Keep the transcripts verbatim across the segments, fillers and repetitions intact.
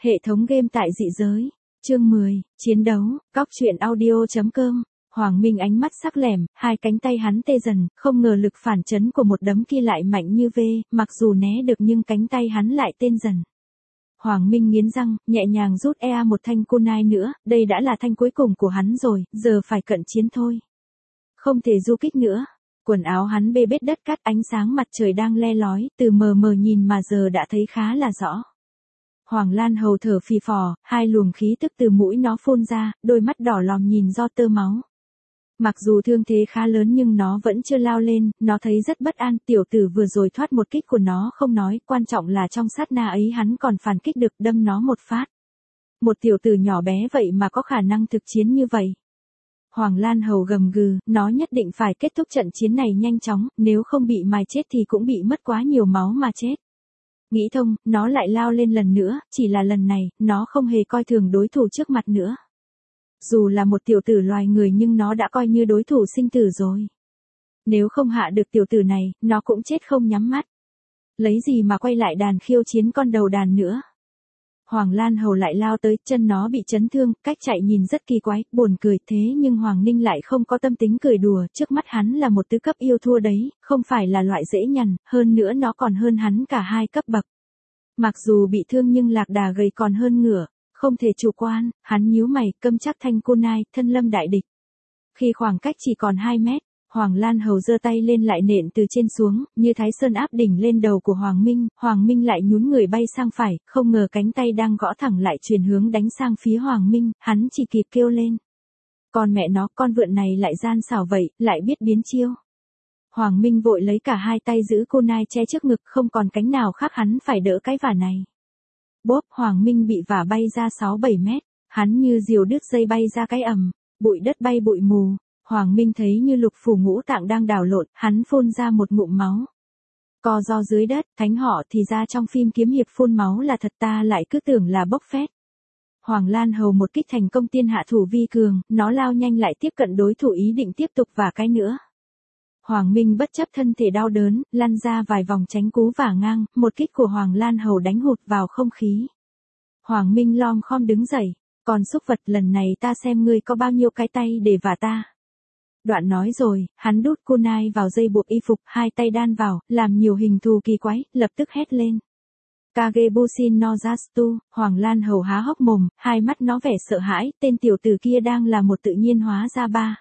Hệ thống game tại dị giới. Chương mười, chiến đấu, cóc truyện audio.com. Hoàng Minh ánh mắt sắc lẻm, hai cánh tay hắn tê dần, không ngờ lực phản chấn của một đấm kia lại mạnh như V, mặc dù né được nhưng cánh tay hắn lại tê dần. Hoàng Minh nghiến răng, nhẹ nhàng rút e một thanh kunai nữa, đây đã là thanh cuối cùng của hắn rồi, giờ phải cận chiến thôi. Không thể du kích nữa. Quần áo hắn bê bết đất cát, ánh sáng mặt trời đang le lói, từ mờ mờ nhìn mà giờ đã thấy khá là rõ. Hoàng Lan Hầu thở phì phò, hai luồng khí tức từ mũi nó phun ra, đôi mắt đỏ lòm nhìn do tơ máu. Mặc dù thương thế khá lớn nhưng nó vẫn chưa lao lên, nó thấy rất bất an, tiểu tử vừa rồi thoát một kích của nó không nói, quan trọng là trong sát na ấy hắn còn phản kích được, đâm nó một phát. Một tiểu tử nhỏ bé vậy mà có khả năng thực chiến như vậy. Hoàng Lan Hầu gầm gừ, nó nhất định phải kết thúc trận chiến này nhanh chóng, nếu không bị mài chết thì cũng bị mất quá nhiều máu mà chết. Nghĩ thông, nó lại lao lên lần nữa, chỉ là lần này, nó không hề coi thường đối thủ trước mặt nữa. Dù là một tiểu tử loài người nhưng nó đã coi như đối thủ sinh tử rồi. Nếu không hạ được tiểu tử này, nó cũng chết không nhắm mắt. Lấy gì mà quay lại đàn khiêu chiến con đầu đàn nữa. Hoàng Lan Hầu lại lao tới, chân nó bị chấn thương, cách chạy nhìn rất kỳ quái, buồn cười, thế nhưng Hoàng Ninh lại không có tâm tính cười đùa, trước mắt hắn là một tứ cấp yêu thua đấy, không phải là loại dễ nhằn, hơn nữa nó còn hơn hắn cả hai cấp bậc. Mặc dù bị thương nhưng lạc đà gầy còn hơn ngựa, không thể chủ quan, hắn nhíu mày, câm chắc thanh kunai, thân lâm đại địch. Khi khoảng cách chỉ còn hai mét, Hoàng Lan Hầu giơ tay lên lại nện từ trên xuống, như Thái Sơn áp đỉnh lên đầu của Hoàng Minh, Hoàng Minh lại nhún người bay sang phải, không ngờ cánh tay đang gõ thẳng lại chuyển hướng đánh sang phía Hoàng Minh, hắn chỉ kịp kêu lên. Còn mẹ nó, con vượn này lại gian xảo vậy, lại biết biến chiêu. Hoàng Minh vội lấy cả hai tay giữ kunai che trước ngực, không còn cánh nào khác hắn phải đỡ cái vả này. Bốp, Hoàng Minh bị vả bay ra sáu bảy mét, hắn như diều đứt dây bay ra cái ầm, bụi đất bay bụi mù. Hoàng Minh thấy như lục phủ ngũ tạng đang đảo lộn, hắn phun ra một ngụm máu. Co do dưới đất, thánh họ thì ra trong phim kiếm hiệp phun máu là thật, ta lại cứ tưởng là bốc phét. Hoàng Lan Hầu một kích thành công tiên hạ thủ vi cường, nó lao nhanh lại tiếp cận đối thủ ý định tiếp tục vả cái nữa. Hoàng Minh bất chấp thân thể đau đớn, lăn ra vài vòng tránh cú vả ngang, một kích của Hoàng Lan Hầu đánh hụt vào không khí. Hoàng Minh lom khom đứng dậy, còn xúc vật, lần này ta xem ngươi có bao nhiêu cái tay để vả ta. Đoạn nói rồi, hắn đút kunai vào dây buộc y phục, hai tay đan vào, làm nhiều hình thù kỳ quái, lập tức hét lên. Kagebushin no Jastu, Hoàng Lan Hầu há hốc mồm, hai mắt nó vẻ sợ hãi, tên tiểu tử kia đang là một tự nhiên hóa ra ba.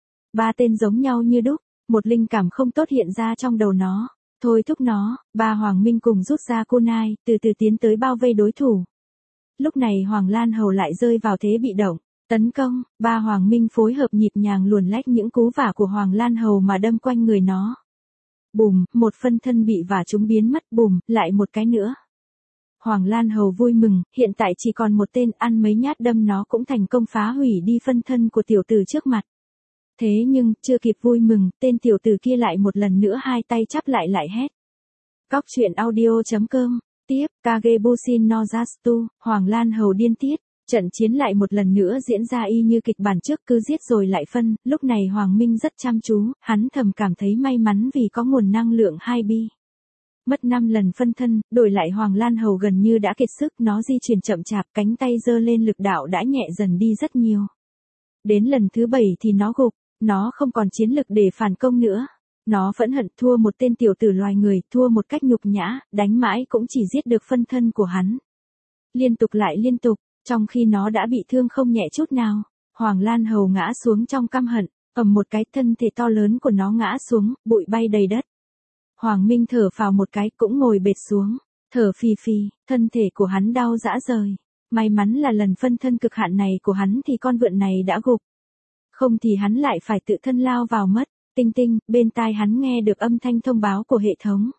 Ba tên giống nhau như đúc, một linh cảm không tốt hiện ra trong đầu nó, thôi thúc nó, ba Hoàng Minh cùng rút ra kunai, từ từ tiến tới bao vây đối thủ. Lúc này Hoàng Lan Hầu lại rơi vào thế bị động. Tấn công, ba Hoàng Minh phối hợp nhịp nhàng luồn lách những cú vả của Hoàng Lan Hầu mà đâm quanh người nó. Bùm, một phân thân bị vả trúng biến mất, bùm, lại một cái nữa. Hoàng Lan Hầu vui mừng, hiện tại chỉ còn một tên, ăn mấy nhát đâm nó cũng thành công phá hủy đi phân thân của tiểu tử trước mặt. Thế nhưng, chưa kịp vui mừng, tên tiểu tử kia lại một lần nữa hai tay chắp lại lại hét. Cóc truyện audio.com, tiếp, Kagebushin no Jastu, Hoàng Lan Hầu điên tiết. Trận chiến lại một lần nữa diễn ra y như kịch bản trước, cứ giết rồi lại phân, lúc này Hoàng Minh rất chăm chú, hắn thầm cảm thấy may mắn vì có nguồn năng lượng hai bi. Mất năm lần phân thân, đổi lại Hoàng Lan Hầu gần như đã kiệt sức, nó di chuyển chậm chạp, cánh tay giơ lên lực đạo đã nhẹ dần đi rất nhiều. Đến lần thứ bảy thì nó gục, nó không còn chiến lực để phản công nữa. Nó phẫn hận thua một tên tiểu tử loài người, thua một cách nhục nhã, đánh mãi cũng chỉ giết được phân thân của hắn. Liên tục lại liên tục. Trong khi nó đã bị thương không nhẹ chút nào, Hoàng Lan Hầu ngã xuống trong căm hận, ầm một cái, thân thể to lớn của nó ngã xuống, bụi bay đầy đất. Hoàng Minh thở phào một cái, cũng ngồi bệt xuống, thở phì phì, thân thể của hắn đau rã rời. May mắn là lần phân thân cực hạn này của hắn thì con vượn này đã gục. Không thì hắn lại phải tự thân lao vào mất. Tinh tinh, bên tai hắn nghe được âm thanh thông báo của hệ thống.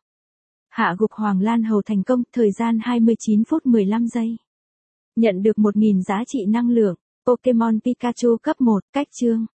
Hạ gục Hoàng Lan Hầu thành công, thời gian hai mươi chín phút mười lăm giây. Nhận được một nghìn giá trị năng lượng, Pokemon Pikachu cấp một, cách chương.